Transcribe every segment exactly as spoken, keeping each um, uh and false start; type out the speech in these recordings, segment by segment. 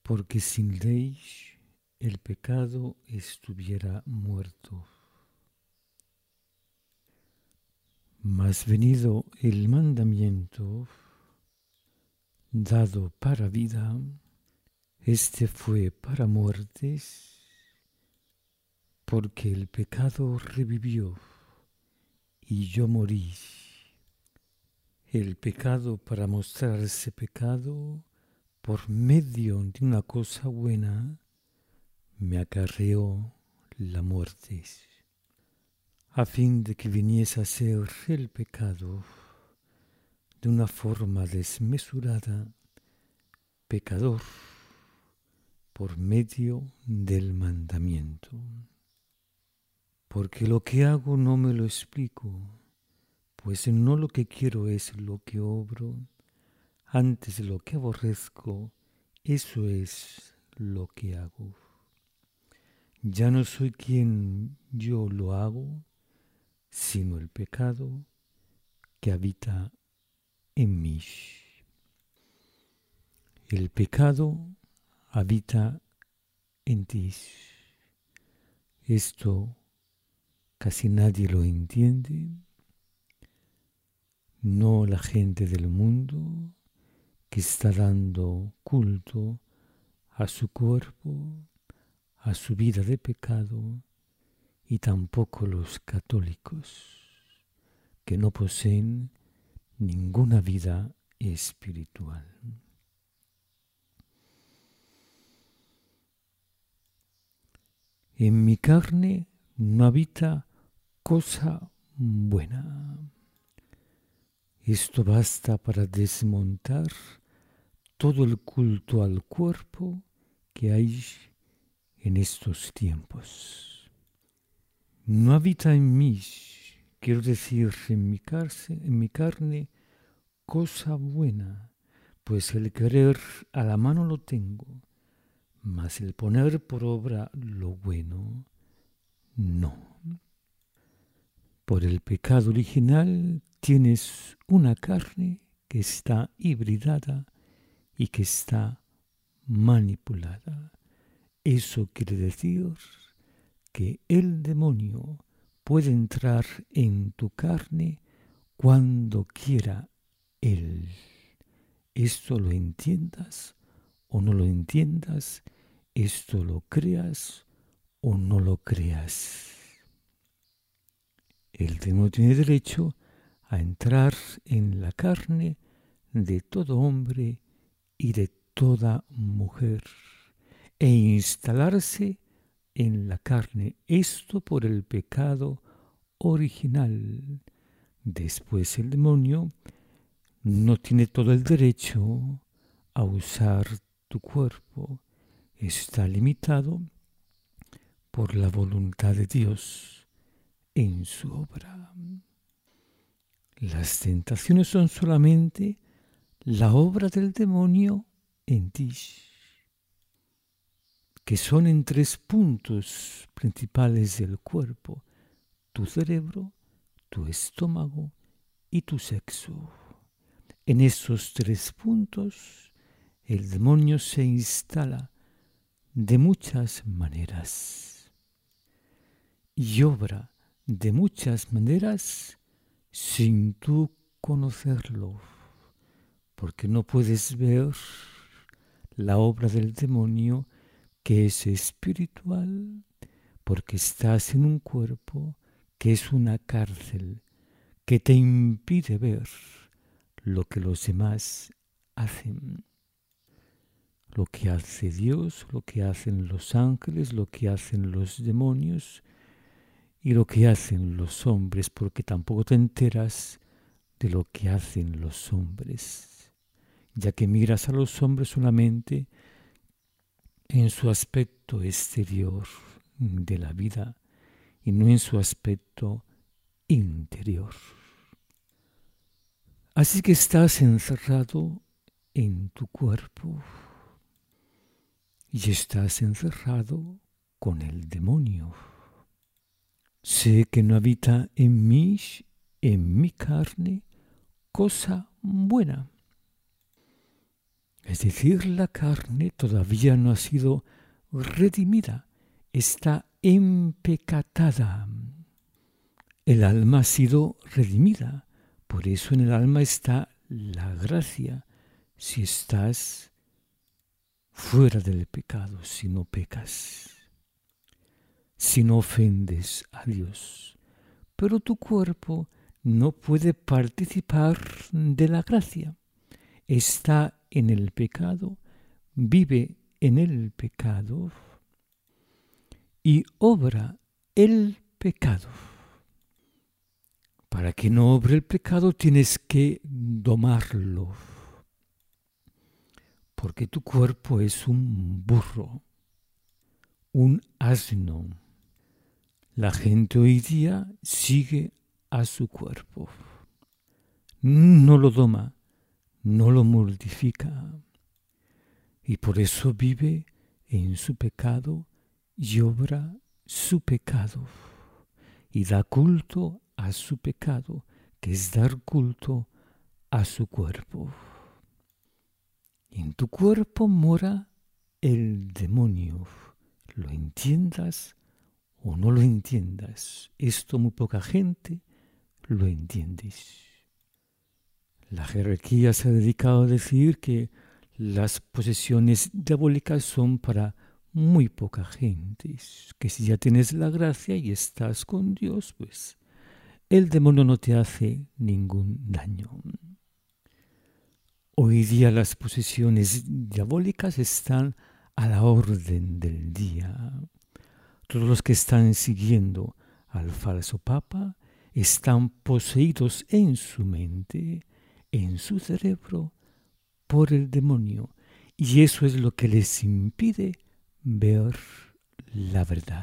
porque sin ley el pecado estuviera muerto. Mas venido el mandamiento dado para vida, este fue para muertes, porque el pecado revivió y yo morí. El pecado, para mostrarse pecado, por medio de una cosa buena, me acarreó la muerte, a fin de que viniese a ser el pecado, de una forma desmesurada, pecador, por medio del mandamiento. Porque lo que hago no me lo explico, pues no lo que quiero es lo que obro, antes lo que aborrezco, eso es lo que hago. Ya no soy quien yo lo hago, sino el pecado que habita en mí. El pecado habita en ti. Esto casi nadie lo entiende, no la gente del mundo que está dando culto a su cuerpo, a su vida de pecado, y tampoco los católicos que no poseen ninguna vida espiritual. En mi carne no habita cosa buena. Esto basta para desmontar todo el culto al cuerpo que hay en estos tiempos. No habita en mí, quiero decir, en mi, carne, en mi carne, cosa buena, pues el querer a la mano lo tengo, mas el poner por obra lo bueno, no. Por el pecado original tienes una carne que está hibridada y que está manipulada. Eso quiere decir que el demonio puede entrar en tu carne cuando quiera él. Esto lo entiendas o no lo entiendas, esto lo creas o no lo creas. El demonio tiene derecho a entrar en la carne de todo hombre y de toda mujer e instalarse en la carne, esto por el pecado original. Después el demonio no tiene todo el derecho a usar tu cuerpo, está limitado por la voluntad de Dios en su obra. Las tentaciones son solamente la obra del demonio en ti, que son en tres puntos principales del cuerpo: tu cerebro, tu estómago y tu sexo. En esos tres puntos el demonio se instala de muchas maneras y obra de muchas maneras sin tú conocerlo, porque no puedes ver la obra del demonio, que es espiritual, porque estás en un cuerpo que es una cárcel que te impide ver lo que los demás hacen. Lo que hace Dios, lo que hacen los ángeles, lo que hacen los demonios y lo que hacen los hombres, porque tampoco te enteras de lo que hacen los hombres, ya que miras a los hombres solamente en su aspecto exterior de la vida y no en su aspecto interior. Así que estás encerrado en tu cuerpo y estás encerrado con el demonio. Sé que no habita en mí, en mi carne, cosa buena. Es decir, la carne todavía no ha sido redimida, está empecatada. El alma ha sido redimida, por eso en el alma está la gracia. Si estás fuera del pecado, si no pecas, si no ofendes a Dios, pero tu cuerpo no puede participar de la gracia. Está en el pecado, vive en el pecado y obra el pecado. Para que no obre el pecado tienes que domarlo, porque tu cuerpo es un burro, un asno. La gente hoy día sigue a su cuerpo, no lo doma, no lo mortifica, y por eso vive en su pecado y obra su pecado, y da culto a su pecado, que es dar culto a su cuerpo. Y en tu cuerpo mora el demonio, lo entiendas o no lo entiendas. Esto muy poca gente lo entiende. La jerarquía se ha dedicado a decir que las posesiones diabólicas son para muy poca gente, que si ya tienes la gracia y estás con Dios, pues el demonio no te hace ningún daño. Hoy día las posesiones diabólicas están a la orden del día. Todos los que están siguiendo al falso papa están poseídos en su mente, en su cerebro, por el demonio. Y eso es lo que les impide ver la verdad.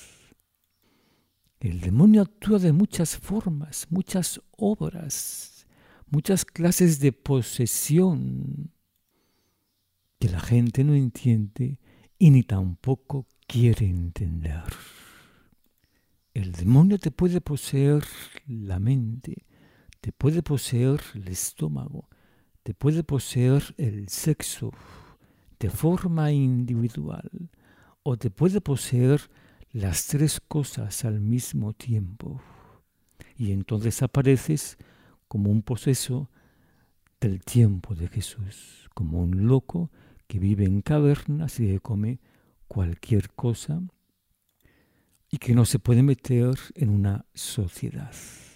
El demonio actúa de muchas formas, muchas obras, muchas clases de posesión que la gente no entiende y ni tampoco quiere entender. El demonio te puede poseer la mente, te puede poseer el estómago, te puede poseer el sexo de forma individual o te puede poseer las tres cosas al mismo tiempo. Y entonces apareces como un poseso del tiempo de Jesús, como un loco que vive en cavernas y que come cualquier cosa y que no se puede meter en una sociedad.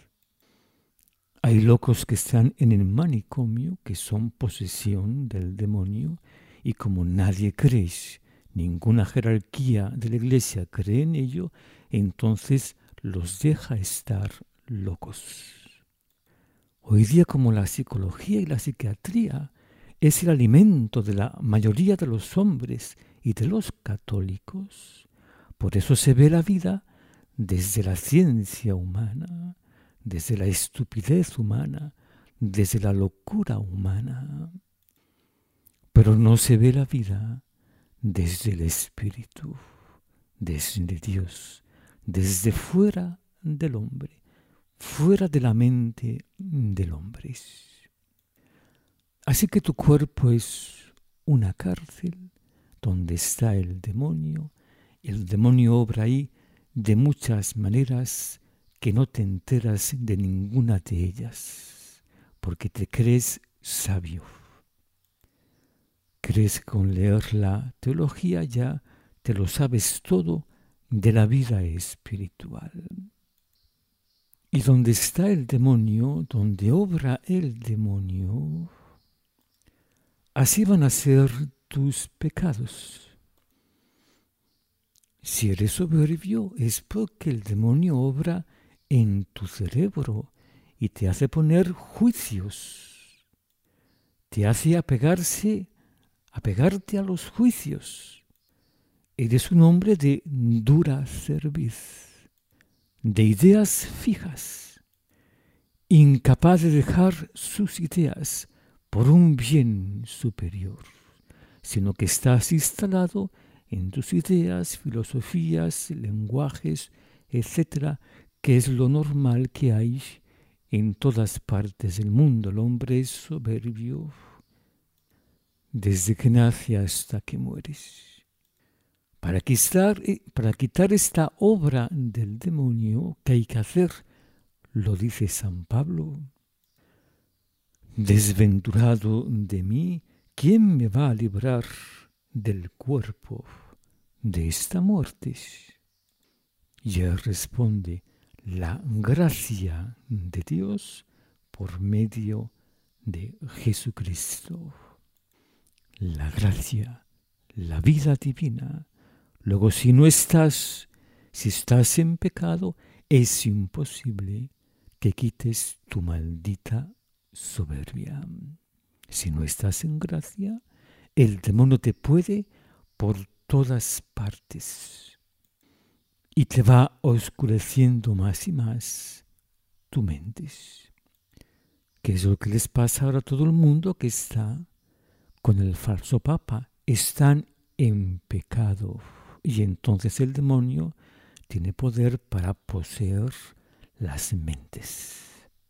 Hay locos que están en el manicomio, que son posesión del demonio, y como nadie cree, ninguna jerarquía de la iglesia cree en ello, entonces los deja estar locos. Hoy día, como la psicología y la psiquiatría es el alimento de la mayoría de los hombres y de los católicos, por eso se ve la vida desde la ciencia humana, desde la estupidez humana, desde la locura humana. Pero no se ve la vida desde el Espíritu, desde Dios, desde fuera del hombre, fuera de la mente del hombre. Así que tu cuerpo es una cárcel donde está el demonio. El demonio obra ahí de muchas maneras que no te enteras de ninguna de ellas, porque te crees sabio. Crees que con leer la teología ya te lo sabes todo de la vida espiritual. Y donde está el demonio, donde obra el demonio, así van a ser tus pecados. Si eres soberbio es porque el demonio obra en tu cerebro y te hace poner juicios, te hace apegarse, apegarte a los juicios. Eres un hombre de dura cerviz, de ideas fijas, incapaz de dejar sus ideas por un bien superior, sino que estás instalado en tus ideas, filosofías, lenguajes, etcétera, que es lo normal que hay en todas partes del mundo. El hombre es soberbio, desde que nace hasta que mueres. Para quitar, para quitar esta obra del demonio, ¿qué hay que hacer? Lo dice San Pablo. Desventurado de mí, ¿quién me va a librar del cuerpo de esta muerte? Y él responde, la gracia de Dios por medio de Jesucristo. La gracia, la vida divina. Luego, si no estás, si estás en pecado, es imposible que quites tu maldita soberbia. Si no estás en gracia, el demonio te puede por todas partes y te va oscureciendo más y más tu mente. ¿Qué es lo que les pasa ahora a todo el mundo que está con el falso papa? Están en pecado y entonces el demonio tiene poder para poseer las mentes.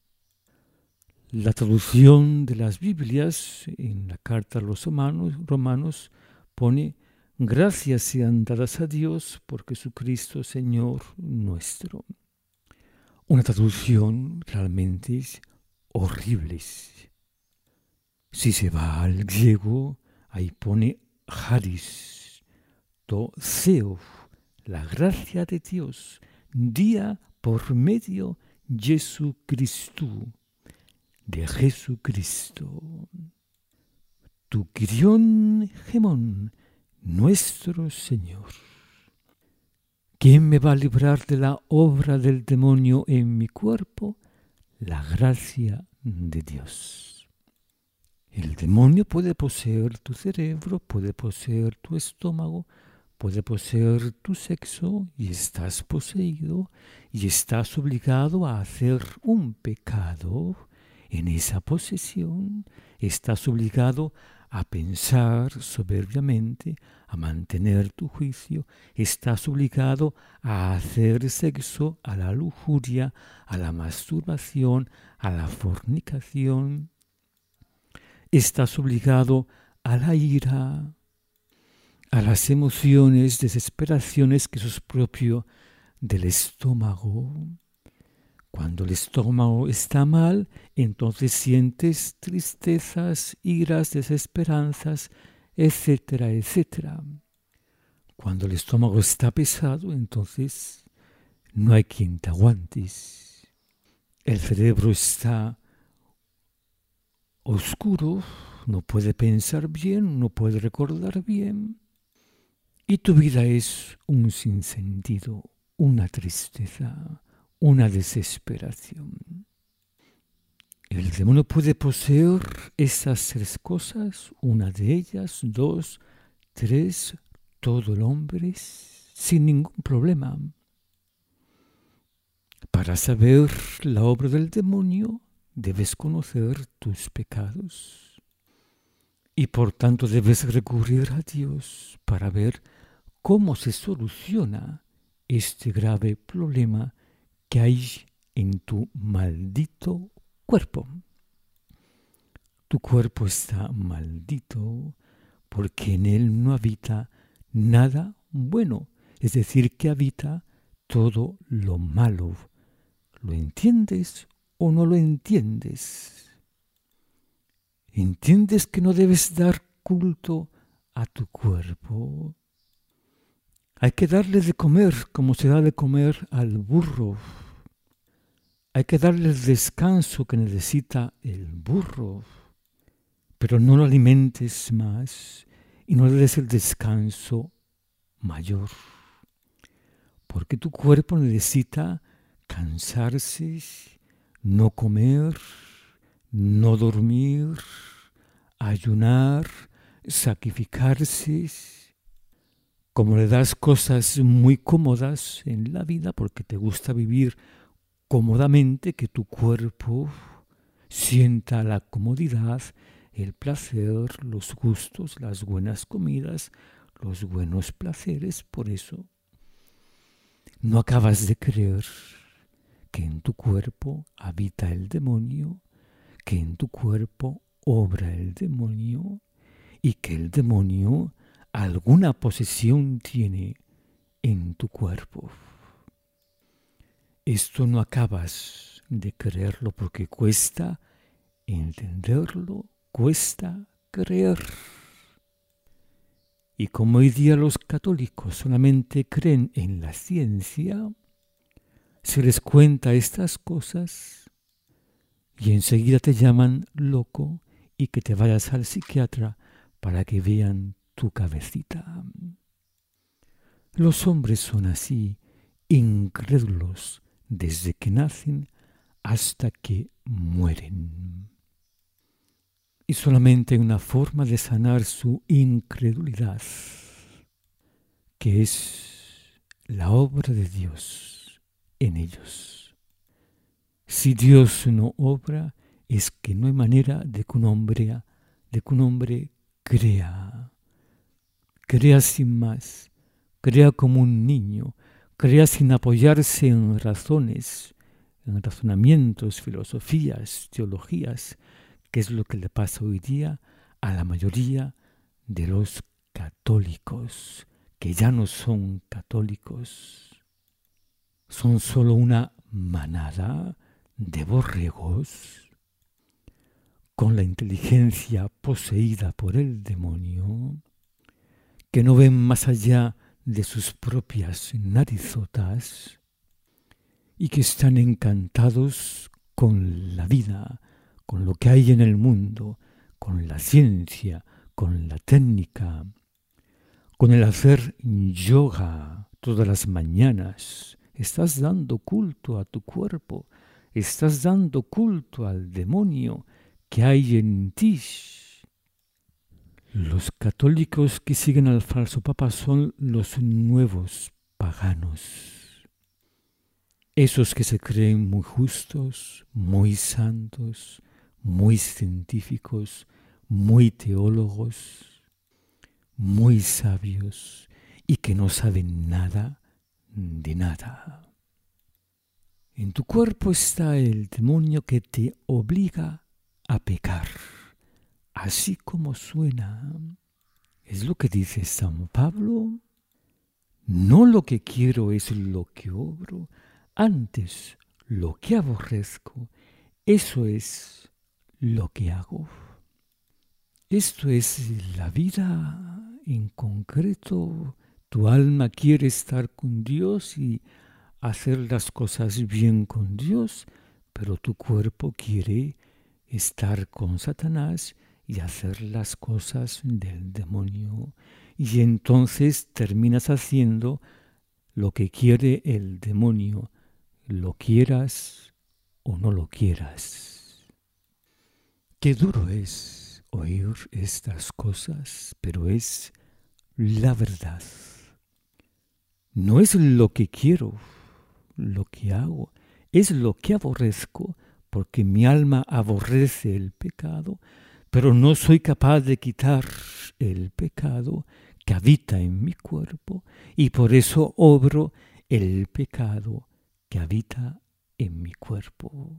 La traducción de las Biblias en la carta a los romanos, romanos pone gracias sean dadas a Dios por Jesucristo Señor nuestro. Una traducción realmente horrible. Si se va al griego, ahí pone charis, to theo, la gracia de Dios, día por medio Jesucristo. De Jesucristo, tu Kyrion Gemón, nuestro Señor. ¿Quién me va a librar de la obra del demonio en mi cuerpo? La gracia de Dios. El demonio puede poseer tu cerebro, puede poseer tu estómago, puede poseer tu sexo y estás poseído y estás obligado a hacer un pecado. En esa posesión estás obligado a pensar soberbiamente, a mantener tu juicio, estás obligado a hacer sexo, a la lujuria, a la masturbación, a la fornicación, estás obligado a la ira, a las emociones, desesperaciones que eso es propio del estómago. Cuando el estómago está mal, entonces sientes tristezas, iras, desesperanzas, etcétera, etcétera. Cuando el estómago está pesado, entonces no hay quien te aguantes. El cerebro está oscuro, no puede pensar bien, no puede recordar bien. Y tu vida es un sinsentido, una tristeza, una desesperación. El demonio puede poseer esas tres cosas, una de ellas, dos, tres, todo el hombre, sin ningún problema. Para saber la obra del demonio, debes conocer tus pecados. Y por tanto debes recurrir a Dios para ver cómo se soluciona este grave problema que hay en tu maldito cuerpo. Tu cuerpo está maldito porque en él no habita nada bueno, es decir, que habita todo lo malo. ¿Lo entiendes o no lo entiendes? ¿Entiendes que no debes dar culto a tu cuerpo? Hay que darle de comer como se da de comer al burro. Hay que darle el descanso que necesita el burro. Pero no lo alimentes más y no le des el descanso mayor. Porque tu cuerpo necesita cansarse, no comer, no dormir, ayunar, sacrificarse. Como le das cosas muy cómodas en la vida porque te gusta vivir cómodamente, que tu cuerpo sienta la comodidad, el placer, los gustos, las buenas comidas, los buenos placeres. Por eso no acabas de creer que en tu cuerpo habita el demonio, que en tu cuerpo obra el demonio y que el demonio alguna posesión tiene en tu cuerpo. Esto no acabas de creerlo porque cuesta entenderlo, cuesta creer. Y como hoy día los católicos solamente creen en la ciencia, se les cuenta estas cosas y enseguida te llaman loco y que te vayas al psiquiatra para que vean tu cabecita. Los hombres son así, incrédulos desde que nacen hasta que mueren. Y solamente hay una forma de sanar su incredulidad, que es la obra de Dios en ellos. Si Dios no obra, es que no hay manera de que un hombre, de que un hombre crea. Crea sin más, crea como un niño, crea sin apoyarse en razones, en razonamientos, filosofías, teologías, que es lo que le pasa hoy día a la mayoría de los católicos, que ya no son católicos. Son solo una manada de borregos con la inteligencia poseída por el demonio, que no ven más allá de sus propias narizotas y que están encantados con la vida, con lo que hay en el mundo, con la ciencia, con la técnica, con el hacer yoga todas las mañanas. Estás dando culto a tu cuerpo, estás dando culto al demonio que hay en ti. Los católicos que siguen al falso papa son los nuevos paganos. Esos que se creen muy justos, muy santos, muy científicos, muy teólogos, muy sabios y que no saben nada de nada. En tu cuerpo está el demonio que te obliga a pecar. Así como suena, es lo que dice San Pablo. No lo que quiero es lo que obro, antes lo que aborrezco, eso es lo que hago. Esto es la vida en concreto. Tu alma quiere estar con Dios y hacer las cosas bien con Dios, pero tu cuerpo quiere estar con Satanás y hacer las cosas del demonio. Y entonces terminas haciendo lo que quiere el demonio, lo quieras o no lo quieras. Qué duro es oír estas cosas, pero es la verdad. No es lo que quiero, lo que hago, es lo que aborrezco, porque mi alma aborrece el pecado, pero no soy capaz de quitar el pecado que habita en mi cuerpo y por eso obro el pecado que habita en mi cuerpo.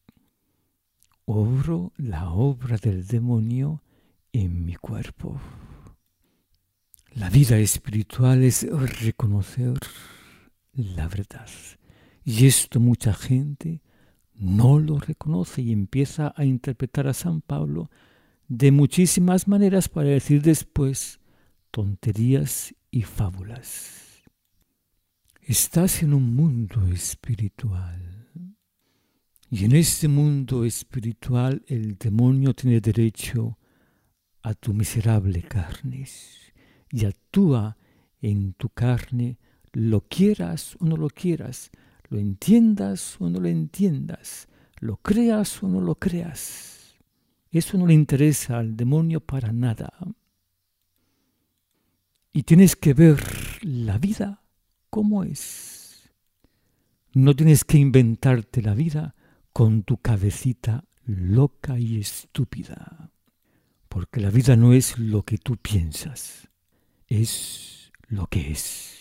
Obro la obra del demonio en mi cuerpo. La vida espiritual es reconocer la verdad. Y esto mucha gente no lo reconoce y empieza a interpretar a San Pablo de muchísimas maneras para decir después tonterías y fábulas. Estás en un mundo espiritual y en este mundo espiritual el demonio tiene derecho a tu miserable carne y actúa en tu carne, lo quieras o no lo quieras, lo entiendas o no lo entiendas, lo creas o no lo creas. Eso no le interesa al demonio para nada. Y tienes que ver la vida como es. No tienes que inventarte la vida con tu cabecita loca y estúpida. Porque la vida no es lo que tú piensas, es lo que es.